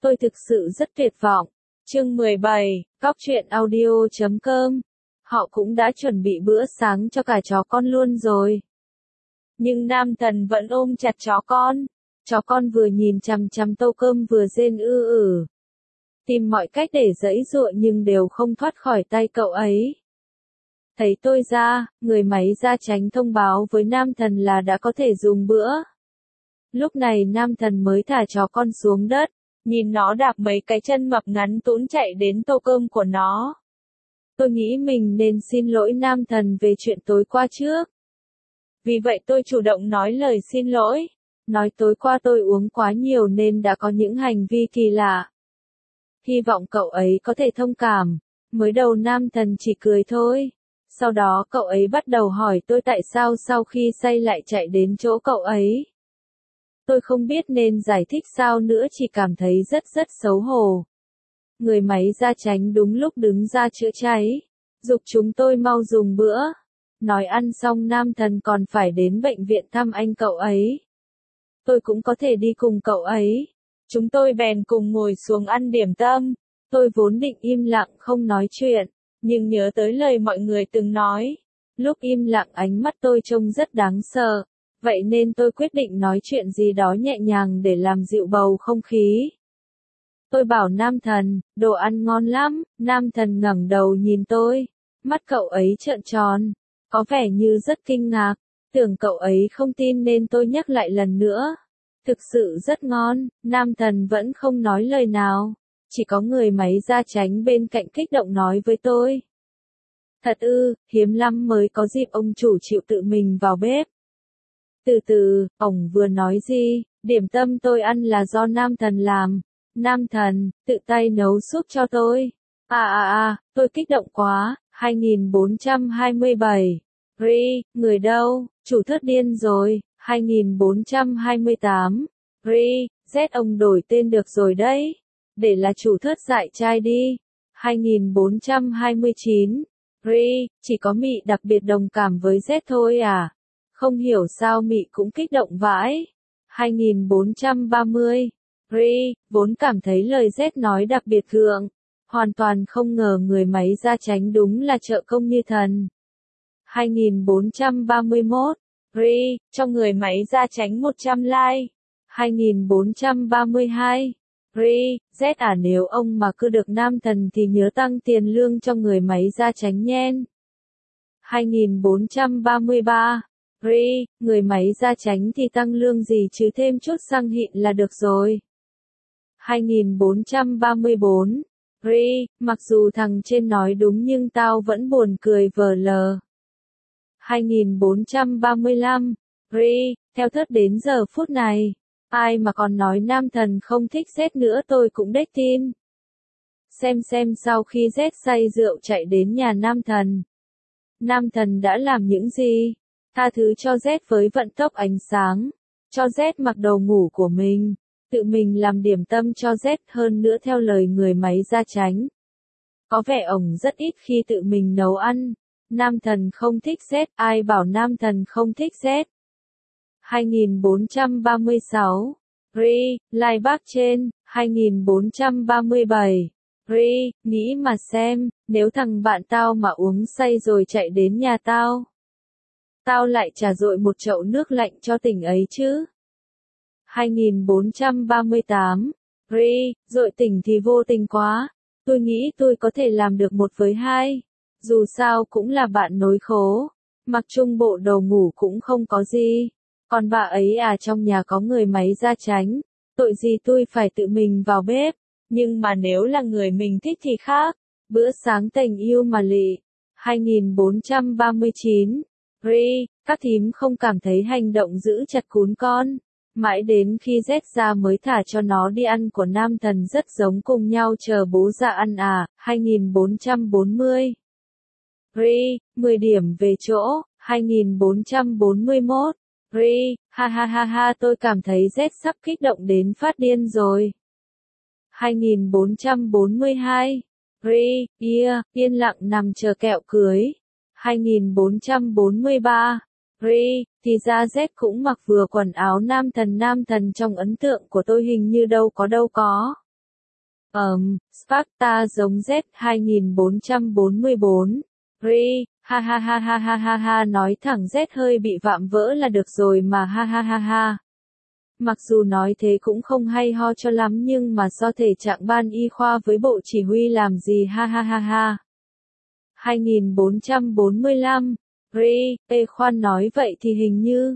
Tôi thực sự rất tuyệt vọng. Chương 17, Góc truyện audio.com. Họ cũng đã chuẩn bị bữa sáng cho cả chó con luôn rồi. Nhưng nam thần vẫn ôm chặt chó con. Chó con vừa nhìn chằm chằm tô cơm vừa rên tìm mọi cách để giãy giụa nhưng đều không thoát khỏi tay cậu ấy. Thấy tôi ra, người máy gia tránh thông báo với nam thần là đã có thể dùng bữa. Lúc này nam thần mới thả chó con xuống đất, nhìn nó đạp mấy cái chân mập ngắn tũn chạy đến tô cơm của nó. Tôi nghĩ mình nên xin lỗi nam thần về chuyện tối qua trước. Vì vậy tôi chủ động nói lời xin lỗi. Nói tối qua tôi uống quá nhiều nên đã có những hành vi kỳ lạ. Hy vọng cậu ấy có thể thông cảm. Mới đầu nam thần chỉ cười thôi. Sau đó cậu ấy bắt đầu hỏi tôi tại sao sau khi say lại chạy đến chỗ cậu ấy. Tôi không biết nên giải thích sao nữa, chỉ cảm thấy rất xấu hổ. Người máy gia tránh đúng lúc đứng ra chữa cháy, giục chúng tôi mau dùng bữa. Nói ăn xong nam thần còn phải đến bệnh viện thăm anh cậu ấy. Tôi cũng có thể đi cùng cậu ấy. Chúng tôi bèn cùng ngồi xuống ăn điểm tâm. Tôi vốn định im lặng không nói chuyện, nhưng nhớ tới lời mọi người từng nói. Lúc im lặng ánh mắt tôi trông rất đáng sợ. Vậy nên tôi quyết định nói chuyện gì đó nhẹ nhàng để làm dịu bầu không khí. Tôi bảo nam thần, đồ ăn ngon lắm. Nam thần ngẩng đầu nhìn tôi. Mắt cậu ấy trợn tròn, có vẻ như rất kinh ngạc. Tưởng cậu ấy không tin nên tôi nhắc lại lần nữa. Thực sự rất ngon. Nam thần vẫn không nói lời nào. Chỉ có người máy gia tránh bên cạnh kích động nói với tôi. Thật hiếm lắm mới có dịp ông chủ chịu tự mình vào bếp. Từ từ, ổng vừa nói gì, điểm tâm tôi ăn là do nam thần làm. Nam thần, tự tay nấu súp cho tôi. Tôi kích động quá. 2427. Người đâu, chủ thớt điên rồi. 2428. Z ông đổi tên được rồi đấy. Để là chủ thớt dại trai đi. 2429. Chỉ có Mị đặc biệt đồng cảm với Z thôi à? Không hiểu sao Mị cũng kích động vãi. 2430. Vốn cảm thấy lời Z nói đặc biệt gượng. Hoàn toàn không ngờ người máy gia tránh đúng là trợ công như thần. 2431. Cho người máy gia tránh 100 like. 2432. Z nếu ông mà cứ được nam thần thì nhớ tăng tiền lương cho người máy gia tránh nhen. 2433. Người máy gia tránh thì tăng lương gì chứ, thêm chút xăng xịn là được rồi. 2434. Mặc dù thằng trên nói đúng nhưng tao vẫn buồn cười vờ lờ. 2435. Theo thớt đến giờ phút này, ai mà còn nói nam thần không thích Z nữa tôi cũng đếch tin. Xem sau khi Z say rượu chạy đến nhà nam thần đã làm những gì. Tha thứ cho Z với vận tốc ánh sáng, cho Z mặc đồ ngủ của mình, tự mình làm điểm tâm cho Z, hơn nữa theo lời người máy gia tránh. Có vẻ ổng rất ít khi tự mình nấu ăn. Nam thần không thích Z, ai bảo nam thần không thích Z. 2436. Like bác trên. 2437. Nghĩ mà xem, nếu thằng bạn tao mà uống say rồi chạy đến nhà tao, tao lại trà dội một chậu nước lạnh cho tỉnh ấy chứ. 2438. Dội tỉnh thì vô tình quá. Tôi nghĩ tôi có thể làm được 1 với 2. Dù sao cũng là bạn nối khố. Mặc chung bộ đồ ngủ cũng không có gì. Còn bà ấy trong nhà có người máy gia tránh. Tội gì tôi phải tự mình vào bếp. Nhưng mà nếu là người mình thích thì khác. Bữa sáng tình yêu mà lị. 2439. Các thím không cảm thấy hành động giữ chặt cún con. Mãi đến khi Z ra mới thả cho nó đi ăn của nam thần rất giống cùng nhau chờ bố ra ăn 2440. 10 điểm về chỗ. 2441. Ha tôi cảm thấy Z sắp kích động đến phát điên rồi. 2442. Yên lặng nằm chờ kẹo cưới. 2443. Thì ra Z cũng mặc vừa quần áo nam thần trong ấn tượng của tôi hình như đâu có. Sparta giống Z 2444. Ri, ha ha ha ha ha ha ha nói thẳng Z hơi bị vạm vỡ là được rồi mà ha ha ha ha. Mặc dù nói thế cũng không hay ho cho lắm nhưng mà do thể trạng ban y khoa với bộ chỉ huy làm gì ha ha ha ha. 2445. Ri, khoan nói vậy thì hình như.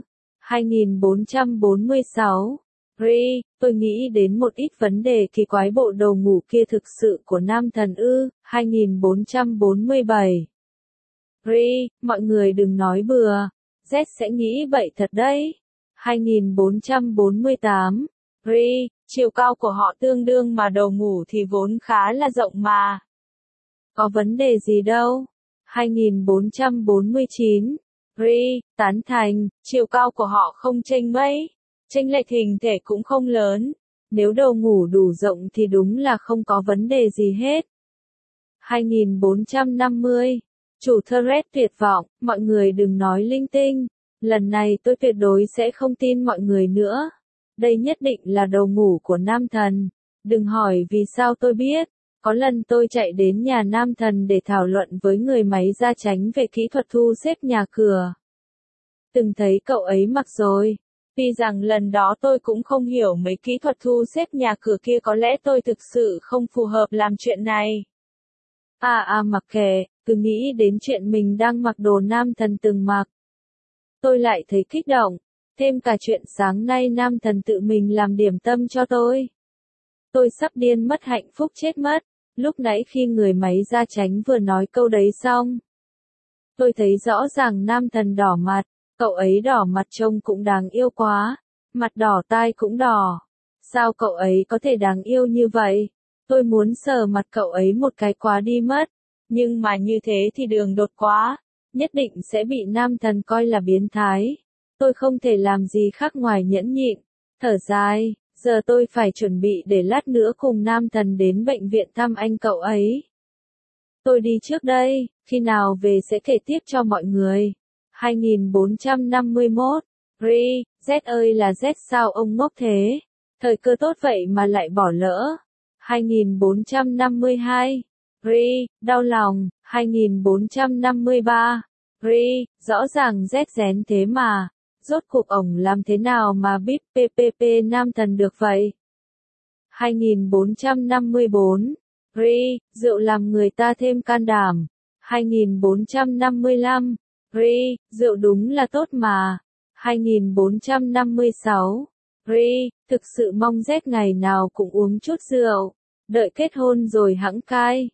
2446. Ri, tôi nghĩ đến một ít vấn đề kỳ quái bộ đồ ngủ kia thực sự của nam thần ư. 2447. Ri, mọi người đừng nói bừa. Z sẽ nghĩ vậy thật đấy. 2448. Ri, chiều cao của họ tương đương mà đầu ngủ thì vốn khá là rộng mà. Có vấn đề gì đâu. 2449. Ri, tán thành, chiều cao của họ không chênh mấy. Chênh lệch hình thể cũng không lớn. Nếu đầu ngủ đủ rộng thì đúng là không có vấn đề gì hết. 2450. Chủ thread tuyệt vọng, mọi người đừng nói linh tinh. Lần này tôi tuyệt đối sẽ không tin mọi người nữa. Đây nhất định là đầu ngủ của nam thần. Đừng hỏi vì sao tôi biết. Có lần tôi chạy đến nhà nam thần để thảo luận với người máy gia chánh về kỹ thuật thu xếp nhà cửa. Từng thấy cậu ấy mặc rồi. Tuy rằng lần đó tôi cũng không hiểu mấy kỹ thuật thu xếp nhà cửa kia, có lẽ tôi thực sự không phù hợp làm chuyện này. Mặc kệ, cứ nghĩ đến chuyện mình đang mặc đồ nam thần từng mặc. Tôi lại thấy kích động, thêm cả chuyện sáng nay nam thần tự mình làm điểm tâm cho tôi. Tôi sắp điên mất, hạnh phúc chết mất. Lúc nãy khi người máy gia chánh vừa nói câu đấy xong, tôi thấy rõ ràng nam thần đỏ mặt, cậu ấy đỏ mặt trông cũng đáng yêu quá, mặt đỏ tai cũng đỏ. Sao cậu ấy có thể đáng yêu như vậy? Tôi muốn sờ mặt cậu ấy một cái quá đi mất, nhưng mà như thế thì đường đột quá, nhất định sẽ bị nam thần coi là biến thái. Tôi không thể làm gì khác ngoài nhẫn nhịn, thở dài. Giờ tôi phải chuẩn bị để lát nữa cùng nam thần đến bệnh viện thăm anh cậu ấy. Tôi đi trước đây, khi nào về sẽ kể tiếp cho mọi người. 2451. Ri, Z ơi là Z sao ông ngốc thế? Thời cơ tốt vậy mà lại bỏ lỡ. 2452. Ri, đau lòng. 2453. Ri, rõ ràng Z rén thế mà. Rốt cuộc ổng làm thế nào mà bíp PPP nam thần được vậy? 2454. Ri, rượu làm người ta thêm can đảm. 2455. Ri, rượu đúng là tốt mà. 2456. Ri, thực sự mong Z ngày nào cũng uống chút rượu. Đợi kết hôn rồi hẵng cai.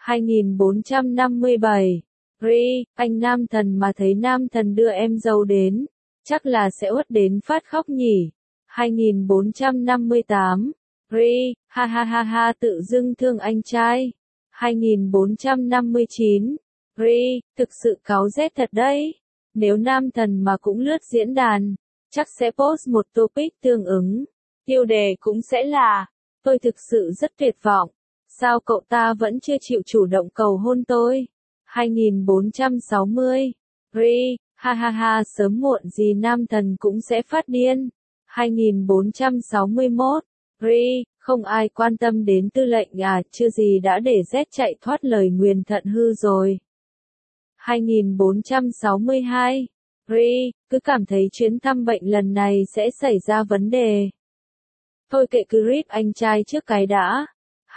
2457. Ri, anh nam thần mà thấy nam thần đưa em dâu đến. Chắc là sẽ uất đến phát khóc nhỉ. 2458. Ri, ha ha ha ha tự dưng thương anh trai. 2459. Ri, thực sự cáu rét thật đấy. Nếu nam thần mà cũng lướt diễn đàn, chắc sẽ post một topic tương ứng. Tiêu đề cũng sẽ là, tôi thực sự rất tuyệt vọng. Sao cậu ta vẫn chưa chịu chủ động cầu hôn tôi? 2460. Ri, ha ha ha sớm muộn gì nam thần cũng sẽ phát điên. 2461. Ri, không ai quan tâm đến tư lệnh chưa gì đã để Z chạy thoát lời nguyền thận hư rồi. 2462. Ri, cứ cảm thấy chuyến thăm bệnh lần này sẽ xảy ra vấn đề. Thôi kệ cứ rip anh trai trước cái đã.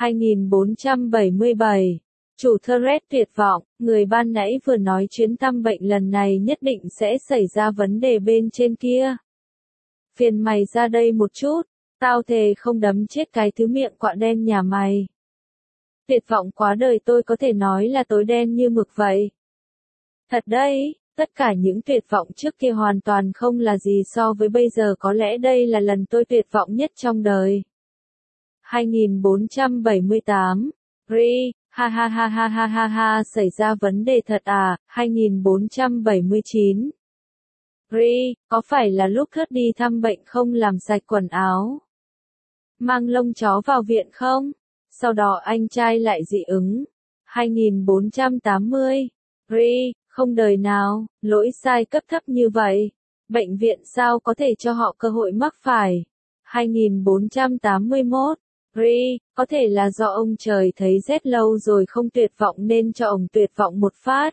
2477. Chủ thread tuyệt vọng, người ban nãy vừa nói chuyến thăm bệnh lần này nhất định sẽ xảy ra vấn đề bên trên kia. Phiền mày ra đây một chút, tao thề không đấm chết cái thứ miệng quạ đen nhà mày. Tuyệt vọng quá đời, tôi có thể nói là tối đen như mực vậy. Thật đấy, tất cả những tuyệt vọng trước kia hoàn toàn không là gì so với bây giờ, có lẽ đây là lần tôi tuyệt vọng nhất trong đời. 2478. Ri, ha ha ha ha ha ha ha xảy ra vấn đề thật à. 2479. Ri, có phải là lúc Thớt đi thăm bệnh không làm sạch quần áo, mang lông chó vào viện không? Sau đó anh trai lại dị ứng. 2480. Ri, không đời nào, lỗi sai cấp thấp như vậy. Bệnh viện sao có thể cho họ cơ hội mắc phải. 2481. Có thể là do ông trời thấy rét lâu rồi không tuyệt vọng nên cho ông tuyệt vọng một phát.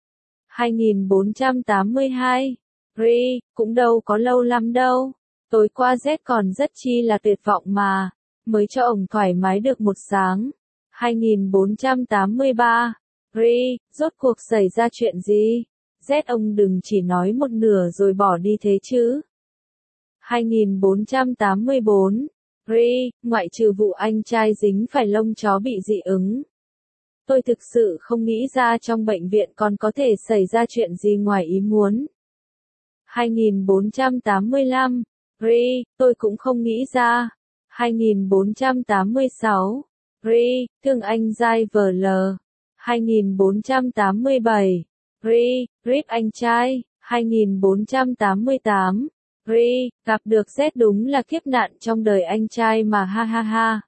2482. Cũng đâu có lâu lắm đâu. Tối qua rét còn rất chi là tuyệt vọng mà. Mới cho ông thoải mái được một sáng. 2483. Rốt cuộc xảy ra chuyện gì? Rét ông đừng chỉ nói một nửa rồi bỏ đi thế chứ. 2484. Ngoại trừ vụ anh trai dính phải lông chó bị dị ứng. Tôi thực sự không nghĩ ra trong bệnh viện còn có thể xảy ra chuyện gì ngoài ý muốn. 2485. Tôi cũng không nghĩ ra. 2486. Thương anh dai vờ lờ. 2487. Rip anh trai. 2488. Gặp được Z đúng là kiếp nạn trong đời anh trai mà ha ha ha.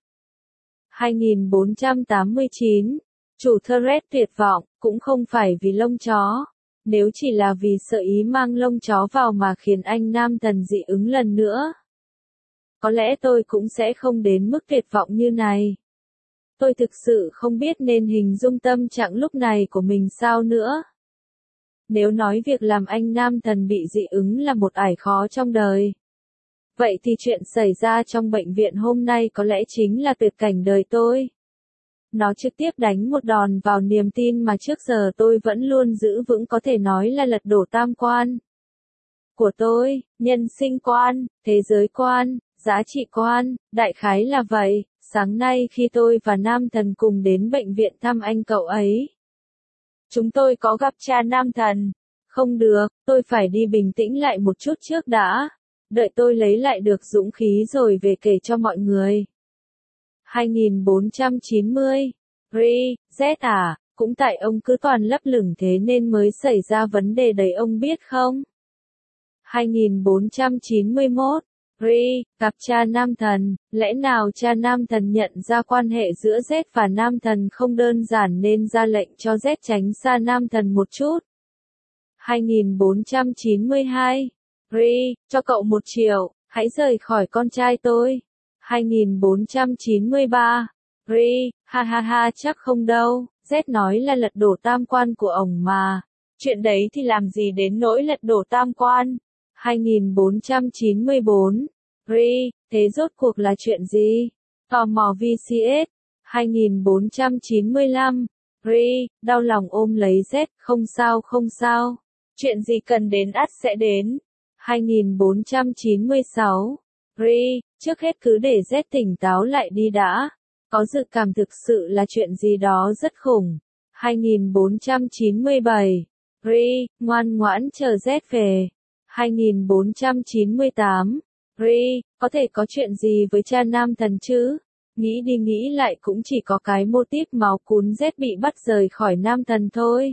2489. Chủ thread tuyệt vọng, cũng không phải vì lông chó. Nếu chỉ là vì sợ ý mang lông chó vào mà khiến anh nam thần dị ứng lần nữa. Có lẽ tôi cũng sẽ không đến mức tuyệt vọng như này. Tôi thực sự không biết nên hình dung tâm trạng lúc này của mình sao nữa. Nếu nói việc làm anh nam thần bị dị ứng là một ải khó trong đời. Vậy thì chuyện xảy ra trong bệnh viện hôm nay có lẽ chính là tuyệt cảnh đời tôi. Nó trực tiếp đánh một đòn vào niềm tin mà trước giờ tôi vẫn luôn giữ vững, có thể nói là lật đổ tam quan của tôi, nhân sinh quan, thế giới quan, giá trị quan, đại khái là vậy. Sáng nay khi tôi và nam thần cùng đến bệnh viện thăm anh cậu ấy, chúng tôi có gặp cha nam thần. Không được, tôi phải đi bình tĩnh lại một chút trước đã. Đợi tôi lấy lại được dũng khí rồi về kể cho mọi người. 2490. Z à, cũng tại ông cứ toàn lấp lửng thế nên mới xảy ra vấn đề đấy ông biết không? 2491. Gặp cha nam thần, lẽ nào cha nam thần nhận ra quan hệ giữa Z và nam thần không đơn giản nên ra lệnh cho Z tránh xa nam thần một chút? 2492. Cho cậu 1 triệu, hãy rời khỏi con trai tôi. 2493. Ha ha ha chắc không đâu, Z nói là lật đổ tam quan của ổng mà. Chuyện đấy thì làm gì đến nỗi lật đổ tam quan. 2494. Thế rốt cuộc là chuyện gì? Tò mò VCS. 2495. Đau lòng ôm lấy Z, không sao không sao. Chuyện gì cần đến ắt sẽ đến. 2496. Trước hết cứ để Z tỉnh táo lại đi đã. Có dự cảm thực sự là chuyện gì đó rất khủng. 2497. Ngoan ngoãn chờ Z về. 2498. Có thể có chuyện gì với cha nam thần chứ? Nghĩ đi nghĩ lại cũng chỉ có cái mô típ máu cún Z bị bắt rời khỏi nam thần thôi.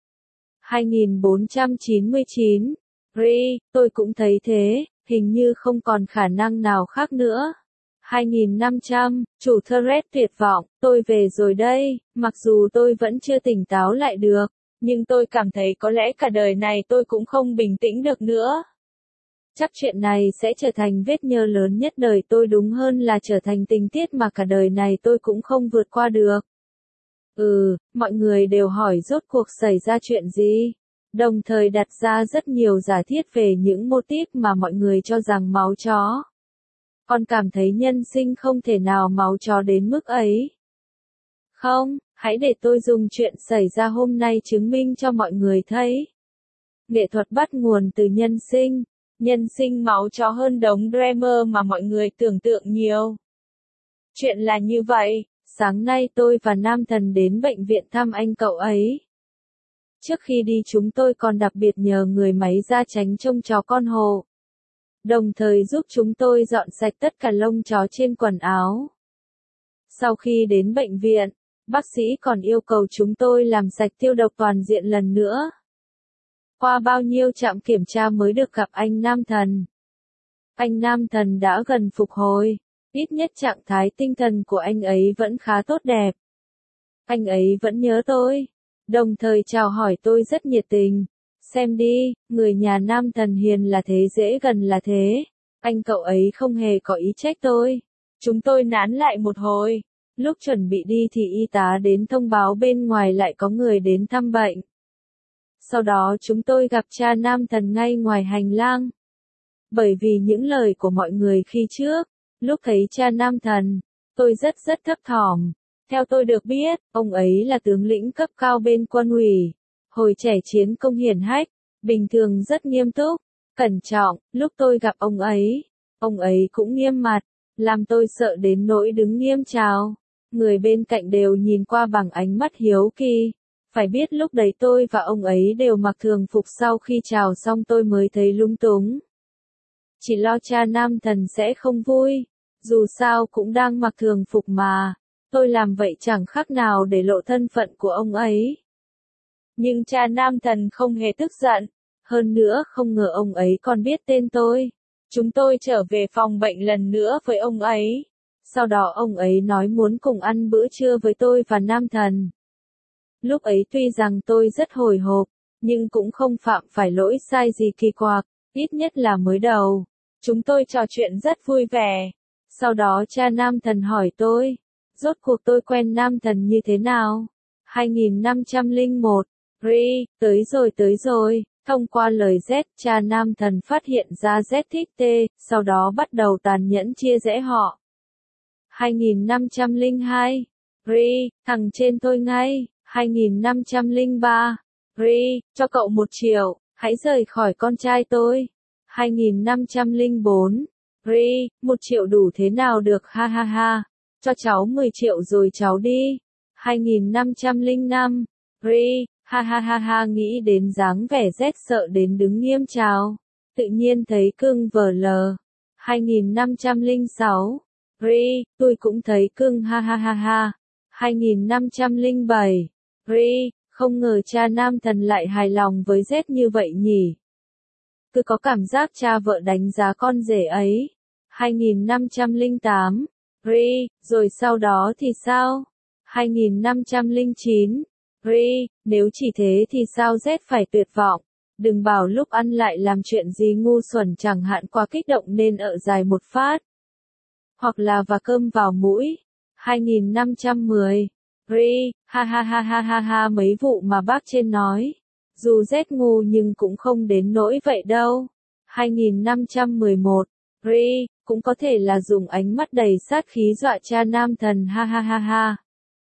2499. Tôi cũng thấy thế, hình như không còn khả năng nào khác nữa. 2500, chủ thread tuyệt vọng, tôi về rồi đây, mặc dù tôi vẫn chưa tỉnh táo lại được, nhưng tôi cảm thấy có lẽ cả đời này tôi cũng không bình tĩnh được nữa. Chắc chuyện này sẽ trở thành vết nhơ lớn nhất đời tôi, đúng hơn là trở thành tình tiết mà cả đời này tôi cũng không vượt qua được. Mọi người đều hỏi rốt cuộc xảy ra chuyện gì, đồng thời đặt ra rất nhiều giả thiết về những mô típ mà mọi người cho rằng máu chó. Còn cảm thấy nhân sinh không thể nào máu chó đến mức ấy. Không, hãy để tôi dùng chuyện xảy ra hôm nay chứng minh cho mọi người thấy. Nghệ thuật bắt nguồn từ nhân sinh máu chó hơn đống drama mà mọi người tưởng tượng nhiều. Chuyện là như vậy, sáng nay tôi và nam thần đến bệnh viện thăm anh cậu ấy. Trước khi đi chúng tôi còn đặc biệt nhờ người máy da tránh trông chó con hộ, đồng thời giúp chúng tôi dọn sạch tất cả lông chó trên quần áo. Sau khi đến bệnh viện, bác sĩ còn yêu cầu chúng tôi làm sạch tiêu độc toàn diện lần nữa. Qua bao nhiêu trạm kiểm tra mới được gặp anh nam thần. Anh nam thần đã gần phục hồi, ít nhất trạng thái tinh thần của anh ấy vẫn khá tốt đẹp. Anh ấy vẫn nhớ tôi, đồng thời chào hỏi tôi rất nhiệt tình. Xem đi, người nhà nam thần hiền là thế, dễ gần là thế. Anh cậu ấy không hề có ý trách tôi. Chúng tôi nán lại một hồi. Lúc chuẩn bị đi thì y tá đến thông báo bên ngoài lại có người đến thăm bệnh. Sau đó chúng tôi gặp cha Nam Thần ngay ngoài hành lang. Bởi vì những lời của mọi người khi trước, lúc thấy cha Nam Thần, tôi rất thấp thỏm. Theo tôi được biết, ông ấy là tướng lĩnh cấp cao bên quân ủy. Hồi trẻ chiến công hiển hách, bình thường rất nghiêm túc, cẩn trọng. Lúc tôi gặp ông ấy cũng nghiêm mặt, làm tôi sợ đến nỗi đứng nghiêm chào. Người bên cạnh đều nhìn qua bằng ánh mắt hiếu kỳ. Phải biết lúc đấy tôi và ông ấy đều mặc thường phục, sau khi chào xong tôi mới thấy lung túng. Chỉ lo cha Nam Thần sẽ không vui, dù sao cũng đang mặc thường phục mà, tôi làm vậy chẳng khác nào để lộ thân phận của ông ấy. Nhưng cha Nam Thần không hề tức giận, hơn nữa không ngờ ông ấy còn biết tên tôi. Chúng tôi trở về phòng bệnh lần nữa với ông ấy. Sau đó ông ấy nói muốn cùng ăn bữa trưa với tôi và Nam Thần. Lúc ấy tuy rằng tôi rất hồi hộp, nhưng cũng không phạm phải lỗi sai gì kỳ quặc, ít nhất là mới đầu. Chúng tôi trò chuyện rất vui vẻ. Sau đó cha Nam Thần hỏi tôi, rốt cuộc tôi quen Nam Thần như thế nào? 2501, tới rồi. Thông qua lời Z, cha Nam Thần phát hiện ra Z thích T, sau đó bắt đầu tàn nhẫn chia rẽ họ. 2502, thằng trên tôi ngay. 2503, cho cậu 1 triệu, hãy rời khỏi con trai tôi. 2504, 1 triệu đủ thế nào được, ha ha ha, cho cháu 10 triệu rồi cháu đi. 2505, ha ha ha ha, nghĩ đến dáng vẻ rét sợ đến đứng nghiêm chào, tự nhiên thấy cưng vờ lờ. 2506, tôi cũng thấy cưng, ha ha ha ha. 2507, không ngờ cha Nam Thần lại hài lòng với Z như vậy nhỉ. Cứ có cảm giác cha vợ đánh giá con rể ấy. 2508, rồi sau đó thì sao? 2509, nếu chỉ thế thì sao Z phải tuyệt vọng. Đừng bảo lúc ăn lại làm chuyện gì ngu xuẩn, chẳng hạn quá kích động nên ợ dài một phát. Hoặc là vả cơm vào mũi. 2510, ha ha ha ha ha ha, mấy vụ mà bác trên nói. Dù Z ngu nhưng cũng không đến nỗi vậy đâu. 2511, cũng có thể là dùng ánh mắt đầy sát khí dọa cha Nam Thần, ha ha ha ha.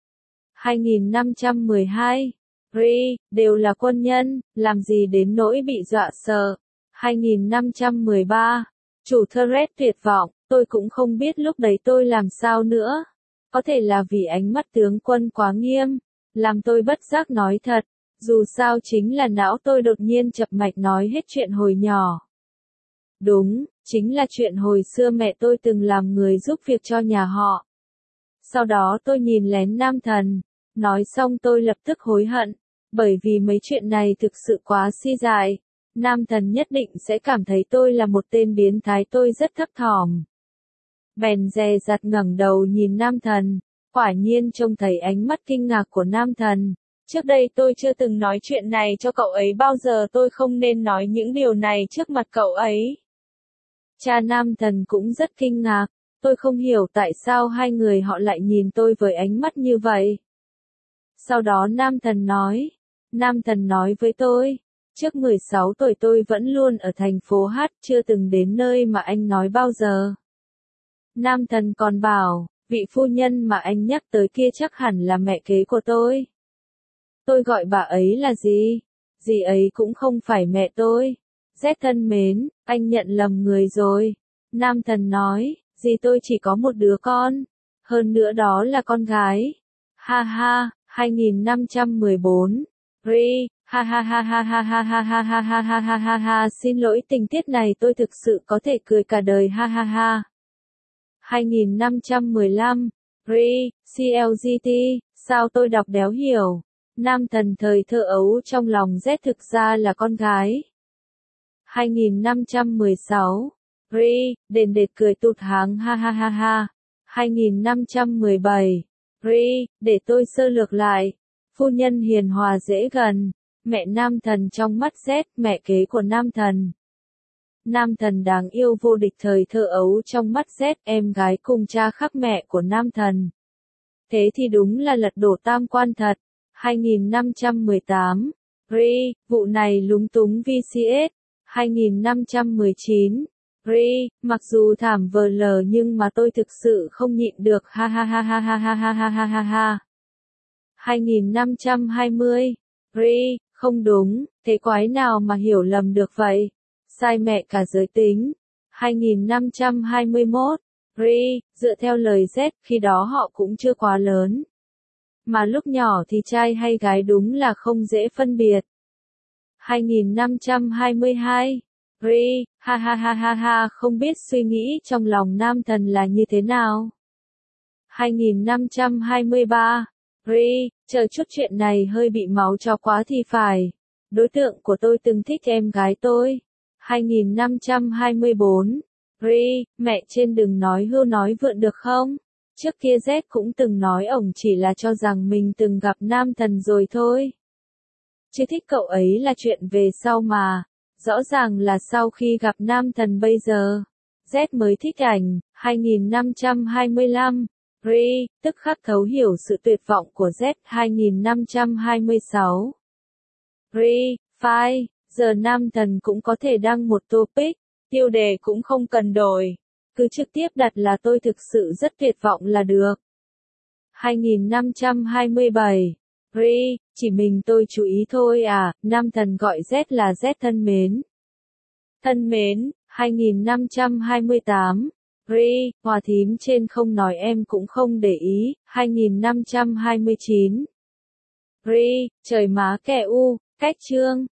2512, đều là quân nhân, làm gì đến nỗi bị dọa sợ. 2513, chủ thread tuyệt vọng, tôi cũng không biết lúc đấy tôi làm sao nữa. Có thể là vì ánh mắt tướng quân quá nghiêm, làm tôi bất giác nói thật. Dù sao chính là não tôi đột nhiên chập mạch nói hết chuyện hồi nhỏ. Đúng, chính là chuyện hồi xưa mẹ tôi từng làm người giúp việc cho nhà họ. Sau đó tôi nhìn lén Nam Thần, nói xong tôi lập tức hối hận, bởi vì mấy chuyện này thực sự quá si dại. Nam Thần nhất định sẽ cảm thấy tôi là một tên biến thái, tôi rất thấp thỏm. Bèn dè dặt ngẩng đầu nhìn Nam Thần, quả nhiên trông thấy ánh mắt kinh ngạc của Nam Thần. Trước đây tôi chưa từng nói chuyện này cho cậu ấy bao giờ, tôi không nên nói những điều này trước mặt cậu ấy. Cha Nam Thần cũng rất kinh ngạc, tôi không hiểu tại sao hai người họ lại nhìn tôi với ánh mắt như vậy. Sau đó Nam Thần nói với tôi, trước 16 tuổi tôi vẫn luôn ở thành phố H, chưa từng đến nơi mà anh nói bao giờ. Nam Thần còn bảo, vị phu nhân mà anh nhắc tới kia chắc hẳn là mẹ kế của tôi. Tôi gọi bà ấy là gì? Dì ấy cũng không phải mẹ tôi. Z thân mến, anh nhận lầm người rồi. Nam Thần nói, dì tôi chỉ có một đứa con. Hơn nữa đó là con gái. Ha ha, 2514. Ha ha ha ha ha ha ha ha ha ha ha ha ha ha, xin lỗi, tình tiết này tôi thực sự có thể cười cả đời, ha ha ha. 2515. CLGT, sao tôi đọc đéo hiểu. Nam Thần thời thơ ấu trong lòng Z thực ra là con gái. 2516. Đền đệt cười tụt háng, ha ha ha ha. 2517. Để tôi sơ lược lại. Phu nhân hiền hòa dễ gần. Mẹ Nam Thần trong mắt Z, mẹ kế của Nam Thần. Nam thần đáng yêu vô địch thời thơ ấu trong mắt Z, em gái cùng cha khác mẹ của nam thần. Thế thì đúng là lật đổ tam quan thật. 2518. Ri, vụ này lúng túng VCS. 2519. Ri, mặc dù thảm vờ lờ nhưng mà tôi thực sự không nhịn được, ha ha ha ha ha ha ha ha ha ha ha. 2520. Ri, không đúng, thế quái nào mà hiểu lầm được vậy? Sai mẹ cả giới tính. 2521. Ri, dựa theo lời Z, khi đó họ cũng chưa quá lớn. Mà lúc nhỏ thì trai hay gái đúng là không dễ phân biệt. 2522. Ri, ha ha ha ha ha, không biết suy nghĩ trong lòng nam thần là như thế nào. 2523. Ri, chờ chút chuyện này hơi bị máu chó quá thì phải. Đối tượng của tôi từng thích em gái tôi. 2524. Ri, mẹ trên đừng nói hưu nói vượn được không? Trước kia Z cũng từng nói ổng chỉ là cho rằng mình từng gặp nam thần rồi thôi. Chứ thích cậu ấy là chuyện về sau mà. Rõ ràng là sau khi gặp nam thần bây giờ, Z mới thích ảnh. 2525. Ri, tức khắc thấu hiểu sự tuyệt vọng của Z. 2526. Ri, fine, giờ nam thần cũng có thể đăng một topic, tiêu đề cũng không cần đổi. Cứ trực tiếp đặt là tôi thực sự rất tuyệt vọng là được. 2527. Ri, chỉ mình tôi chú ý thôi à, nam thần gọi Z là Z thân mến. Thân mến. 2528. Ri, hòa thím trên không nói em cũng không để ý. 2529. Ri, trời má kẻ u, cách chương.